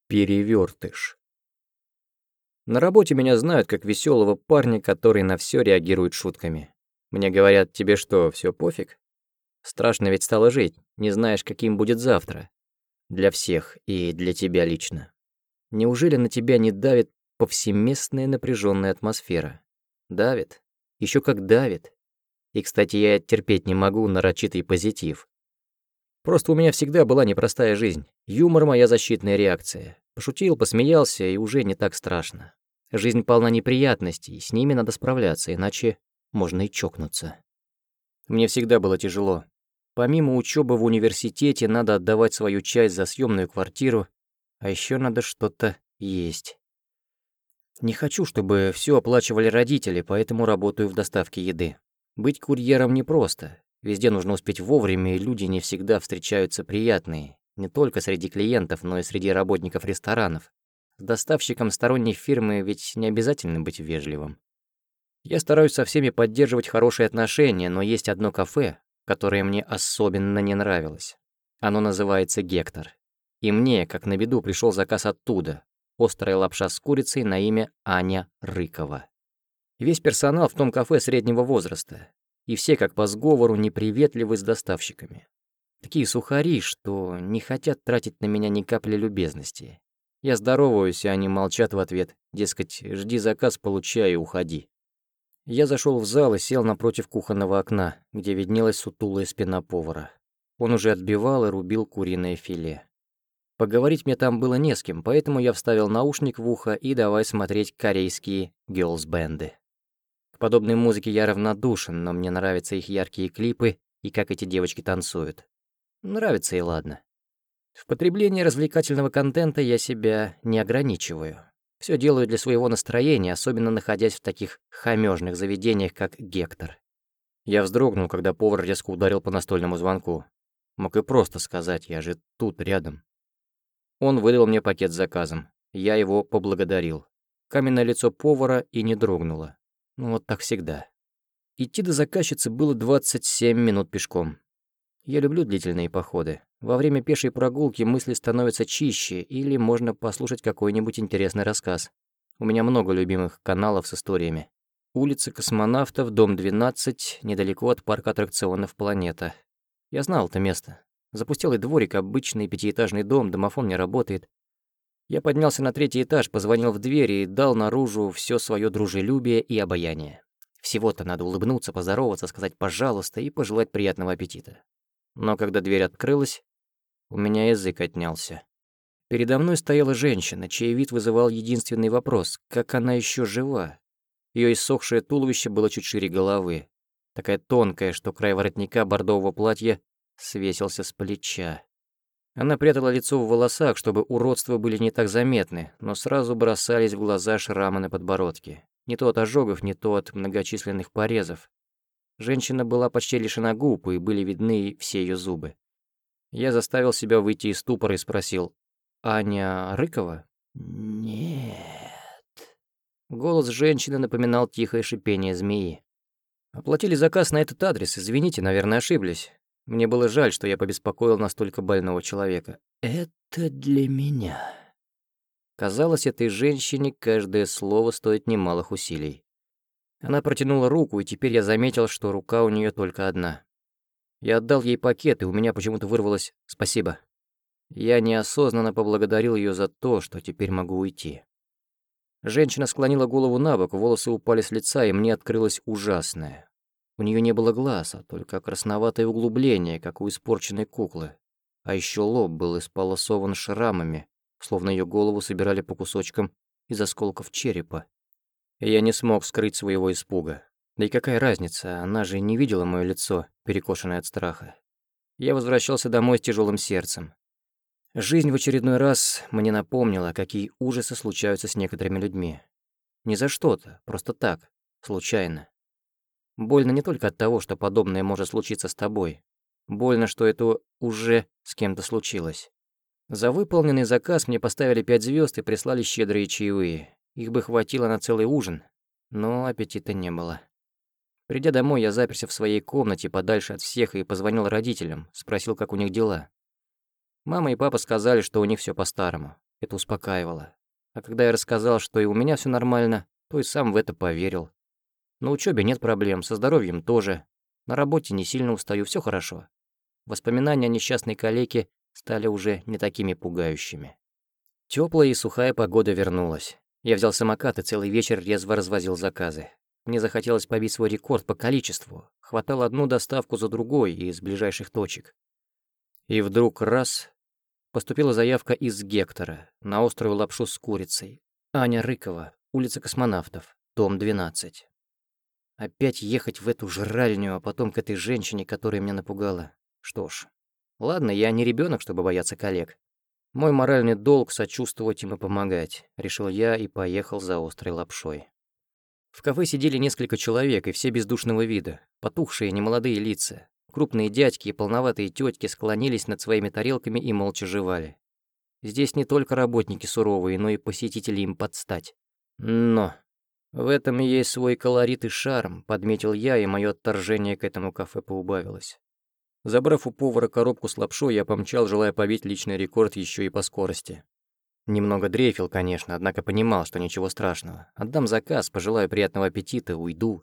Перевертыш. На работе меня знают как веселого парня, который на все реагирует шутками. Мне говорят: тебе что, все пофиг? Страшно ведь стало жить, не знаешь, каким будет завтра. Для всех и для тебя лично. Неужели на тебя не давит повсеместная напряженная атмосфера? Давит? Еще как давит. И, кстати, я терпеть не могу нарочитый позитив. Просто у меня всегда была непростая жизнь. Юмор — моя защитная реакция. Пошутил, посмеялся, и уже не так страшно. Жизнь полна неприятностей, с ними надо справляться, иначе можно и чокнуться. Мне всегда было тяжело. Помимо учебы в университете, надо отдавать свою часть за съемную квартиру, а еще надо что-то есть. Не хочу, чтобы все оплачивали родители, поэтому работаю в доставке еды. Быть курьером непросто. Везде нужно успеть вовремя, и люди не всегда встречаются приятные. Не только среди клиентов, но и среди работников ресторанов. С доставщиком сторонней фирмы ведь не обязательно быть вежливым. Я стараюсь со всеми поддерживать хорошие отношения, но есть одно кафе, которое мне особенно не нравилось. Оно называется «Гектор». И мне, как на беду, пришел заказ оттуда. Острая лапша с курицей на имя Аня Рыкова. Весь персонал в том кафе среднего возраста. И все, как по сговору, неприветливы с доставщиками. Такие сухари, что не хотят тратить на меня ни капли любезности. Я здороваюсь, а они молчат в ответ. Дескать, жди заказ, получай и уходи. Я зашел в зал и сел напротив кухонного окна, где виднелась сутулая спина повара. Он уже отбивал и рубил куриное филе. Поговорить мне там было не с кем, поэтому я вставил наушник в ухо и давай смотреть корейские гёрлс-бэнды. К подобной музыке я равнодушен, но мне нравятся их яркие клипы и как эти девочки танцуют. Нравится и ладно. В потреблении развлекательного контента я себя не ограничиваю. Все делаю для своего настроения, особенно находясь в таких хамёжных заведениях, как «Гектор». Я вздрогнул, когда повар резко ударил по настольному звонку. Мог и просто сказать: я же тут, рядом. Он выдал мне пакет с заказом. Я его поблагодарил. Каменное лицо повара и не дрогнуло. Ну вот так всегда. Идти до заказчицы было 27 минут пешком. Я люблю длительные походы. Во время пешей прогулки мысли становятся чище, или можно послушать какой-нибудь интересный рассказ. У меня много любимых каналов с историями. Улица Космонавтов, дом 12, недалеко от парка аттракционов «Планета». Я знал это место. Запустелый дворик, обычный пятиэтажный дом, домофон не работает. Я поднялся на 3-й этаж, позвонил в дверь и дал наружу все свое дружелюбие и обаяние. Всего-то надо улыбнуться, поздороваться, сказать «пожалуйста» и пожелать приятного аппетита. Но когда дверь открылась, у меня язык отнялся. Передо мной стояла женщина, чей вид вызывал единственный вопрос: как она еще жива? Ее иссохшее туловище было чуть шире головы, такая тонкая, что край воротника бордового платья свесился с плеча. Она прятала лицо в волосах, чтобы уродства были не так заметны, но сразу бросались в глаза шрамы на подбородке. Не то от ожогов, не то от многочисленных порезов. Женщина была почти лишена губ, и были видны все ее зубы. Я заставил себя выйти из ступора и спросил: «Аня Рыкова?» «Нет». Голос женщины напоминал тихое шипение змеи. «Оплатили заказ на этот адрес, извините, наверное, ошиблись. Мне было жаль, что я побеспокоил настолько больного человека». «Это для меня». Казалось, этой женщине каждое слово стоит немалых усилий. Она протянула руку, и теперь я заметил, что рука у нее только одна. Я отдал ей пакет, и у меня почему-то вырвалось «спасибо». Я неосознанно поблагодарил ее за то, что теперь могу уйти. Женщина склонила голову на бок, волосы упали с лица, и мне открылось ужасное. У нее не было глаз, а только красноватое углубление, как у испорченной куклы. А еще лоб был исполосован шрамами, словно ее голову собирали по кусочкам из осколков черепа. И я не смог скрыть своего испуга. Да и какая разница, она же не видела мое лицо, перекошенное от страха. Я возвращался домой с тяжелым сердцем. Жизнь в очередной раз мне напомнила, какие ужасы случаются с некоторыми людьми. Не за что-то, просто так, случайно. Больно не только от того, что подобное может случиться с тобой. Больно, что это уже с кем-то случилось. За выполненный заказ мне поставили 5 звезд и прислали щедрые чаевые. Их бы хватило на целый ужин, но аппетита не было. Придя домой, я заперся в своей комнате подальше от всех и позвонил родителям, спросил, как у них дела. Мама и папа сказали, что у них все по-старому. Это успокаивало. А когда я рассказал, что и у меня все нормально, то и сам в это поверил. На учебе нет проблем, со здоровьем тоже. На работе не сильно устаю, все хорошо. Воспоминания о несчастной калеке стали уже не такими пугающими. Теплая и сухая погода вернулась. Я взял самокат и целый вечер резво развозил заказы. Мне захотелось побить свой рекорд по количеству. Хватало одну доставку за другой из ближайших точек. И вдруг раз — поступила заявка из Гектора на острую лапшу с курицей. Аня Рыкова, улица Космонавтов, дом 12. Опять ехать в эту жральню, а потом к этой женщине, которая меня напугала. Что ж, ладно, я не ребенок, чтобы бояться коллег. Мой моральный долг — сочувствовать им и помогать, решил я и поехал за острой лапшой. В кафе сидели несколько человек, и все бездушного вида, потухшие немолодые лица. Крупные дядьки и полноватые тетки склонились над своими тарелками и молча жевали. Здесь не только работники суровые, но и посетители им подстать. Но в этом и есть свой колорит и шарм, подметил я, и мое отторжение к этому кафе поубавилось. Забрав у повара коробку с лапшой, я помчал, желая побить личный рекорд еще и по скорости. Немного дрейфил, конечно, однако понимал, что ничего страшного. Отдам заказ, пожелаю приятного аппетита, уйду.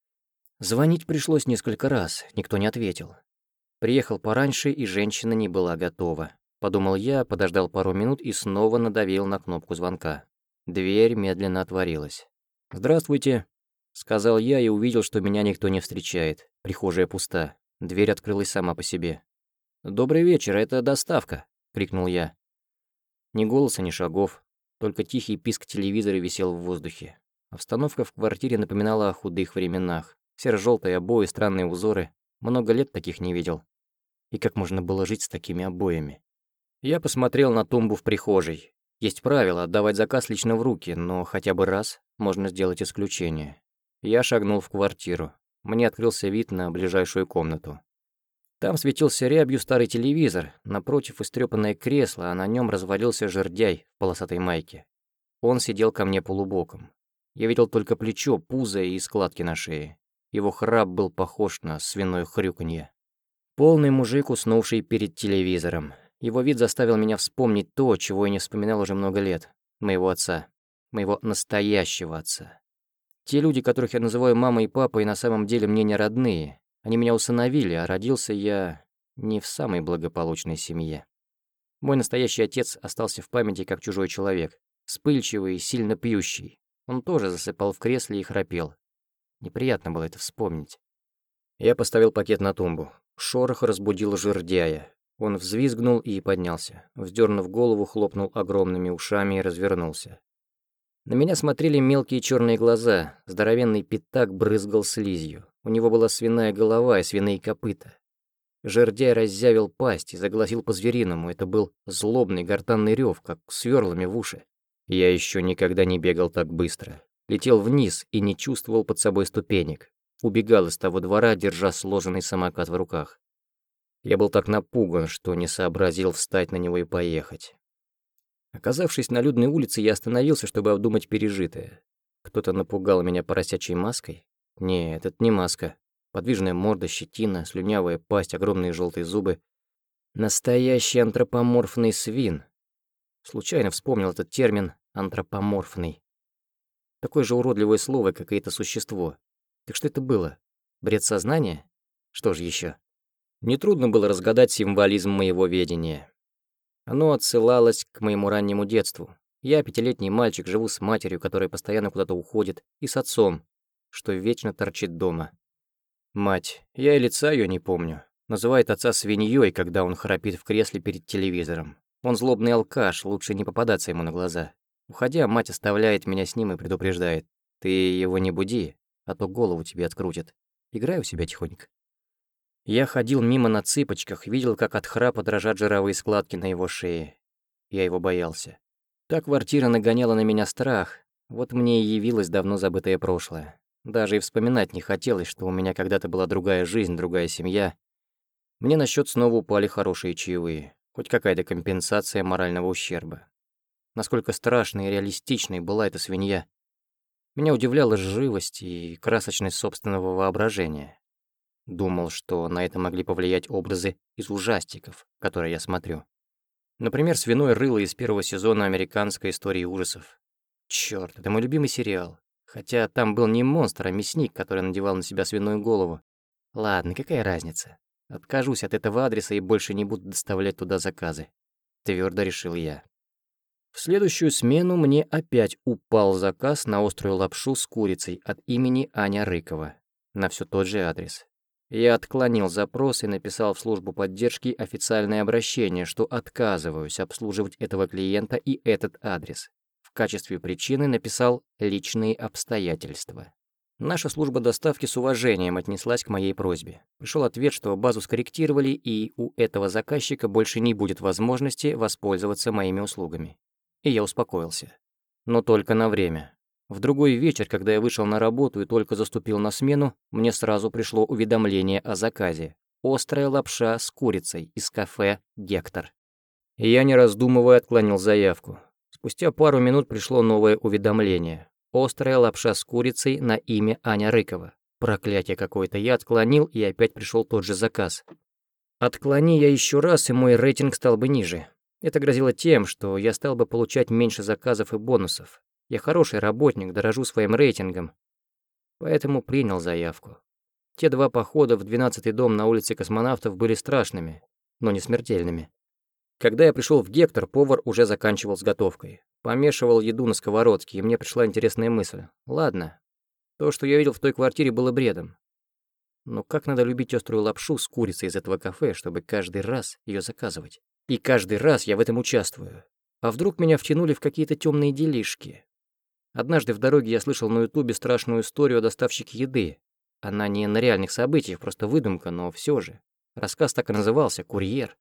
Звонить пришлось несколько раз, никто не ответил. Приехал пораньше, и женщина не была готова. Подумал я, подождал пару минут и снова надавил на кнопку звонка. Дверь медленно отворилась. «Здравствуйте», — сказал я и увидел, что меня никто не встречает. Прихожая пуста. Дверь открылась сама по себе. «Добрый вечер, это доставка», — крикнул я. Ни голоса, ни шагов, только тихий писк телевизора висел в воздухе. Обстановка в квартире напоминала о худых временах. Серо-желтые обои, странные узоры. Много лет таких не видел. И как можно было жить с такими обоями? Я посмотрел на тумбу в прихожей. Есть правило отдавать заказ лично в руки, но хотя бы раз можно сделать исключение. Я шагнул в квартиру. Мне открылся вид на ближайшую комнату. Там светился рябью старый телевизор, напротив истрёпанное кресло, а на нем развалился жердяй в полосатой майке. Он сидел ко мне полубоком. Я видел только плечо, пузо и складки на шее. Его храп был похож на свиное хрюканье. Полный мужик, уснувший перед телевизором. Его вид заставил меня вспомнить то, чего я не вспоминал уже много лет. Моего отца. Моего настоящего отца. Те люди, которых я называю мамой и папой, на самом деле мне не родные. Они меня усыновили, а родился я не в самой благополучной семье. Мой настоящий отец остался в памяти как чужой человек. Вспыльчивый и сильно пьющий. Он тоже засыпал в кресле и храпел. Неприятно было это вспомнить. Я поставил пакет на тумбу. Шорох разбудил жердяя. Он взвизгнул и поднялся. Вздернув голову, хлопнул огромными ушами и развернулся. На меня смотрели мелкие черные глаза, здоровенный пятак брызгал слизью. У него была свиная голова и свиные копыта. Жердяй раззявил пасть и загласил по-звериному. Это был злобный гортанный рев, как сверлами в уши. Я еще никогда не бегал так быстро. Летел вниз и не чувствовал под собой ступенек. Убегал из того двора, держа сложенный самокат в руках. Я был так напуган, что не сообразил встать на него и поехать. Оказавшись на людной улице, я остановился, чтобы обдумать пережитое. Кто-то напугал меня поросячьей маской? Нет, это не маска. Подвижная морда, щетина, слюнявая пасть, огромные желтые зубы. Настоящий антропоморфный свин. Случайно вспомнил этот термин «антропоморфный». Такое же уродливое слово, как и это существо. Так что это было? Бред сознания? Что же еще? Нетрудно было разгадать символизм моего ведения. Оно отсылалось к моему раннему детству. Я, пятилетний мальчик, живу с матерью, которая постоянно куда-то уходит, и с отцом, что вечно торчит дома. Мать, я и лица ее не помню, называет отца свиньей, когда он храпит в кресле перед телевизором. Он злобный алкаш, лучше не попадаться ему на глаза. Уходя, мать оставляет меня с ним и предупреждает: «Ты его не буди, а то голову тебе открутит. Играй у себя тихонько». Я ходил мимо на цыпочках, видел, как от храпа дрожат жировые складки на его шее. Я его боялся. Та квартира нагоняла на меня страх. Вот мне и явилось давно забытое прошлое. Даже и вспоминать не хотелось, что у меня когда-то была другая жизнь, другая семья. Мне на счет снова упали хорошие чаевые. Хоть какая-то компенсация морального ущерба. Насколько страшной и реалистичной была эта свинья. Меня удивляла живость и красочность собственного воображения. Думал, что на это могли повлиять образы из ужастиков, которые я смотрю. Например, «Свиное рыло» из первого сезона «Американской истории ужасов». Чёрт, это мой любимый сериал. Хотя там был не монстр, а мясник, который надевал на себя свиную голову. Ладно, какая разница? Откажусь от этого адреса и больше не буду доставлять туда заказы. Твердо решил я. В следующую смену мне опять упал заказ на острую лапшу с курицей от имени Аня Рыкова. На все тот же адрес. Я отклонил запрос и написал в службу поддержки официальное обращение, что отказываюсь обслуживать этого клиента и этот адрес. В качестве причины написал «личные обстоятельства». Наша служба доставки с уважением отнеслась к моей просьбе. Пришел ответ, что базу скорректировали, и у этого заказчика больше не будет возможности воспользоваться моими услугами. И я успокоился. Но только на время. В другой вечер, когда я вышел на работу и только заступил на смену, мне сразу пришло уведомление о заказе. Острая лапша с курицей из кафе «Гектор». Я, не раздумывая, отклонил заявку. Спустя пару минут пришло новое уведомление. Острая лапша с курицей на имя Аня Рыкова. Проклятие какое-то, я отклонил, и опять пришел тот же заказ. Отклони я еще раз, и мой рейтинг стал бы ниже. Это грозило тем, что я стал бы получать меньше заказов и бонусов. Я хороший работник, дорожу своим рейтингом. Поэтому принял заявку. Те 2 похода в 12-й дом на улице Космонавтов были страшными, но не смертельными. Когда я пришел в «Гектор», повар уже заканчивал с готовкой. Помешивал еду на сковородке, и мне пришла интересная мысль. Ладно, то, что я видел в той квартире, было бредом. Но как надо любить острую лапшу с курицей из этого кафе, чтобы каждый раз ее заказывать? И каждый раз я в этом участвую. А вдруг меня втянули в какие-то темные делишки? Однажды в дороге я слышал на Ютубе страшную историю о доставщике еды. Она не на реальных событиях, просто выдумка, но все же. Рассказ так и назывался «Курьер».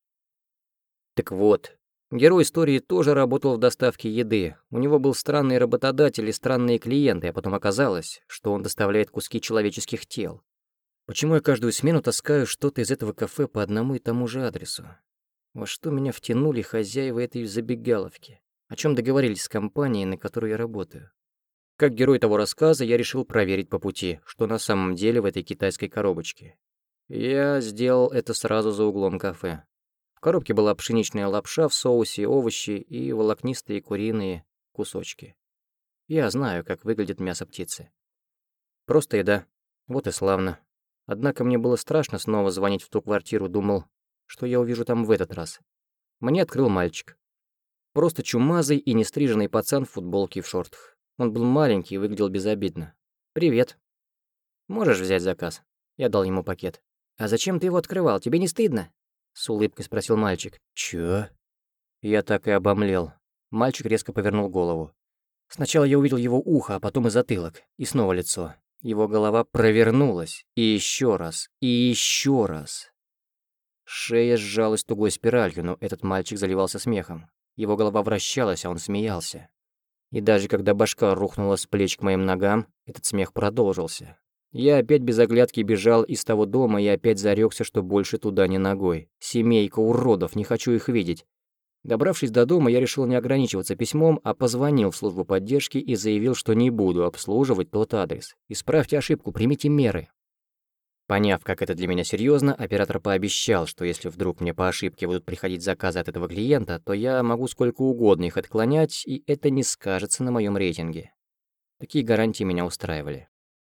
Так вот, герой истории тоже работал в доставке еды. У него был странный работодатель и странные клиенты, а потом оказалось, что он доставляет куски человеческих тел. Почему я каждую смену таскаю что-то из этого кафе по одному и тому же адресу? Во что меня втянули хозяева этой забегаловки? О чем договорились с компанией, на которой я работаю? Как герой того рассказа, я решил проверить по пути, что на самом деле в этой китайской коробочке. Я сделал это сразу за углом кафе. В коробке была пшеничная лапша в соусе, овощи и волокнистые куриные кусочки. Я знаю, как выглядит мясо птицы. Просто еда. Вот и славно. Однако мне было страшно снова звонить в ту квартиру, думал, что я увижу там в этот раз. Мне открыл мальчик. Просто чумазый и нестриженный пацан в футболке и в шортах. Он был маленький и выглядел безобидно. «Привет. Можешь взять заказ?» Я дал ему пакет. «А зачем ты его открывал? Тебе не стыдно?» С улыбкой спросил мальчик. «Чё?» Я так и обомлел. Мальчик резко повернул голову. Сначала я увидел его ухо, а потом и затылок. И снова лицо. Его голова провернулась. И еще раз. И еще раз. Шея сжалась тугой спиралью, но этот мальчик заливался смехом. Его голова вращалась, а он смеялся. И даже когда башка рухнула с плеч к моим ногам, этот смех продолжился. Я опять без оглядки бежал из того дома и опять зарёкся, что больше туда ни ногой. Семейка уродов, не хочу их видеть. Добравшись до дома, я решил не ограничиваться письмом, а позвонил в службу поддержки и заявил, что не буду обслуживать тот адрес. Исправьте ошибку, примите меры. Поняв, как это для меня серьезно, оператор пообещал, что если вдруг мне по ошибке будут приходить заказы от этого клиента, то я могу сколько угодно их отклонять, и это не скажется на моем рейтинге. Такие гарантии меня устраивали.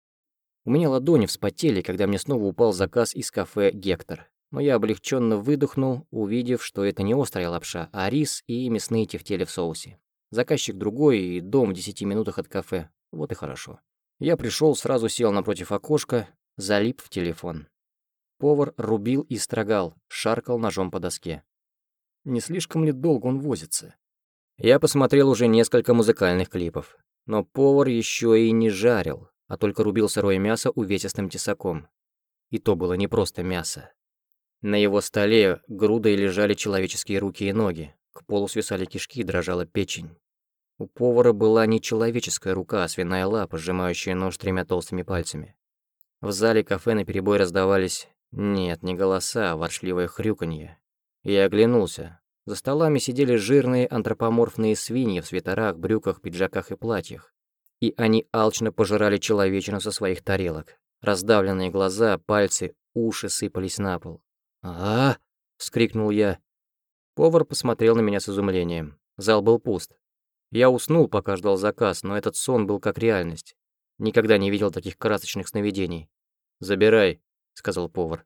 У меня ладони вспотели, когда мне снова упал заказ из кафе «Гектор». Но я облегченно выдохнул, увидев, что это не острая лапша, а рис и мясные тефтели в соусе. Заказчик другой и дом в 10 минутах от кафе. Вот и хорошо. Я пришел, сразу сел напротив окошка, залип в телефон. Повар рубил и строгал, шаркал ножом по доске. Не слишком ли долго он возится? Я посмотрел уже несколько музыкальных клипов. Но повар еще и не жарил, а только рубил сырое мясо увесистым тесаком. И то было не просто мясо. На его столе грудой лежали человеческие руки и ноги. К полу свисали кишки и дрожала печень. У повара была не человеческая рука, а свиная лапа, сжимающая нож 3 толстыми пальцами. В зале кафе наперебой раздавались... Нет, не голоса, а ворчливое хрюканье. Я оглянулся. За столами сидели жирные антропоморфные свиньи в свитерах, брюках, пиджаках и платьях. И они алчно пожирали человечину со своих тарелок. Раздавленные глаза, пальцы, уши сыпались на пол. «А-а-а!» — вскрикнул я. Повар посмотрел на меня с изумлением. Зал был пуст. Я уснул, пока ждал заказ, но этот сон был как реальность. Никогда не видел таких красочных сновидений. «Забирай», — сказал повар.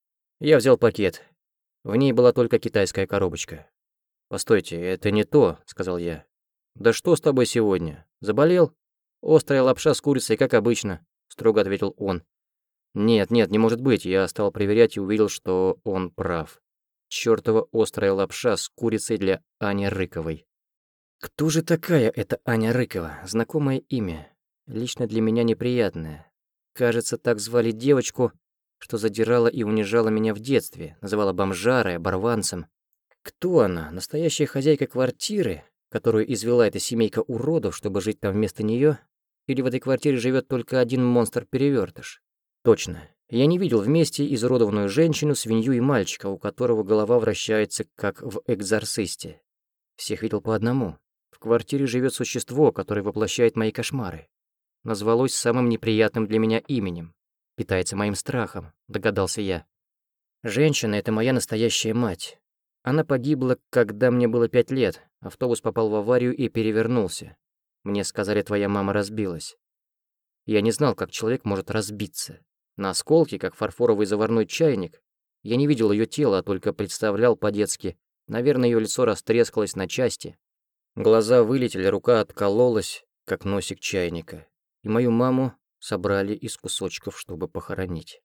Я взял пакет. В ней была только китайская коробочка. «Постойте, это не то», — сказал я. «Да что с тобой сегодня? Заболел?» «Острая лапша с курицей, как обычно», — строго ответил он. «Нет, не может быть». Я стал проверять и увидел, что он прав. Чёртова острая лапша с курицей для Ани Рыковой. Кто же такая эта Аня Рыкова? Знакомое имя. Лично для меня неприятное. Кажется, так звали девочку, что задирала и унижала меня в детстве, называла бомжарой, оборванцем. Кто она? Настоящая хозяйка квартиры, которую извела эта семейка уродов, чтобы жить там вместо нее? Или в этой квартире живет только один монстр-перевертыш? Точно. Я не видел вместе изуродованную женщину, свинью и мальчика, у которого голова вращается, как в «Экзорцисте». Всех видел по одному. В квартире живет существо, которое воплощает мои кошмары. Назвалось самым неприятным для меня именем. Питается моим страхом, догадался я. Женщина — это моя настоящая мать. Она погибла, когда мне было 5 лет. Автобус попал в аварию и перевернулся. Мне сказали, твоя мама разбилась. Я не знал, как человек может разбиться. На осколки, как фарфоровый заварной чайник. Я не видел ее тела, а только представлял по-детски. Наверное, ее лицо растрескалось на части. Глаза вылетели, рука откололась, как носик чайника. И мою маму собрали из кусочков, чтобы похоронить.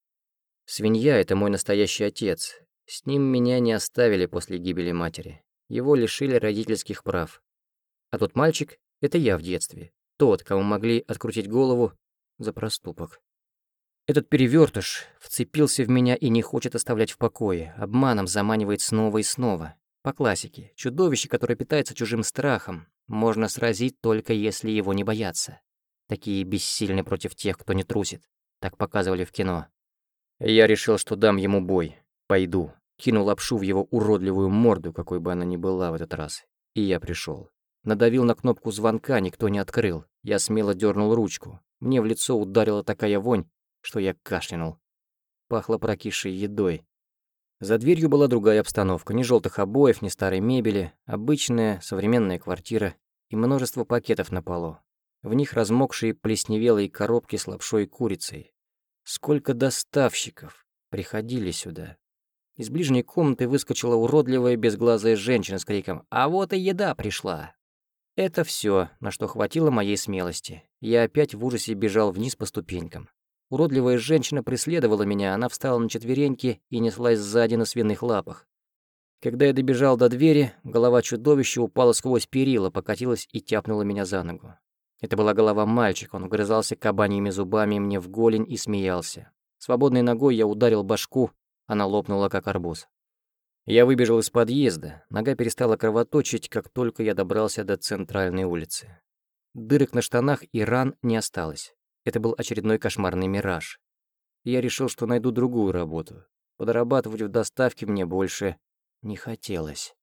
Свинья — это мой настоящий отец. С ним меня не оставили после гибели матери. Его лишили родительских прав. А тот мальчик — это я в детстве. Тот, кому могли открутить голову за проступок. Этот перевертыш вцепился в меня и не хочет оставлять в покое. Обманом заманивает снова и снова. По классике, чудовище, которое питается чужим страхом, можно сразить только если его не бояться. Такие бессильны против тех, кто не трусит. Так показывали в кино. Я решил, что дам ему бой. Пойду. Кинул лапшу в его уродливую морду, какой бы она ни была в этот раз. И я пришел. Надавил на кнопку звонка, никто не открыл. Я смело дернул ручку. Мне в лицо ударила такая вонь, что я кашлянул. Пахло прокисшей едой. За дверью была другая обстановка. Ни желтых обоев, ни старой мебели. Обычная, современная квартира. И множество пакетов на полу. В них размокшие плесневелые коробки с лапшой и курицей. Сколько доставщиков приходили сюда. Из ближней комнаты выскочила уродливая безглазая женщина с криком «А вот и еда пришла!». Это все, на что хватило моей смелости. Я опять в ужасе бежал вниз по ступенькам. Уродливая женщина преследовала меня, она встала на четвереньки и неслась сзади на свиных лапах. Когда я добежал до двери, голова чудовища упала сквозь перила, покатилась и тяпнула меня за ногу. Это была голова мальчика, он вгрызался кабаньими зубами мне в голень и смеялся. Свободной ногой я ударил башку, она лопнула, как арбуз. Я выбежал из подъезда, нога перестала кровоточить, как только я добрался до центральной улицы. Дырок на штанах и ран не осталось. Это был очередной кошмарный мираж. Я решил, что найду другую работу. Подрабатывать в доставке мне больше не хотелось.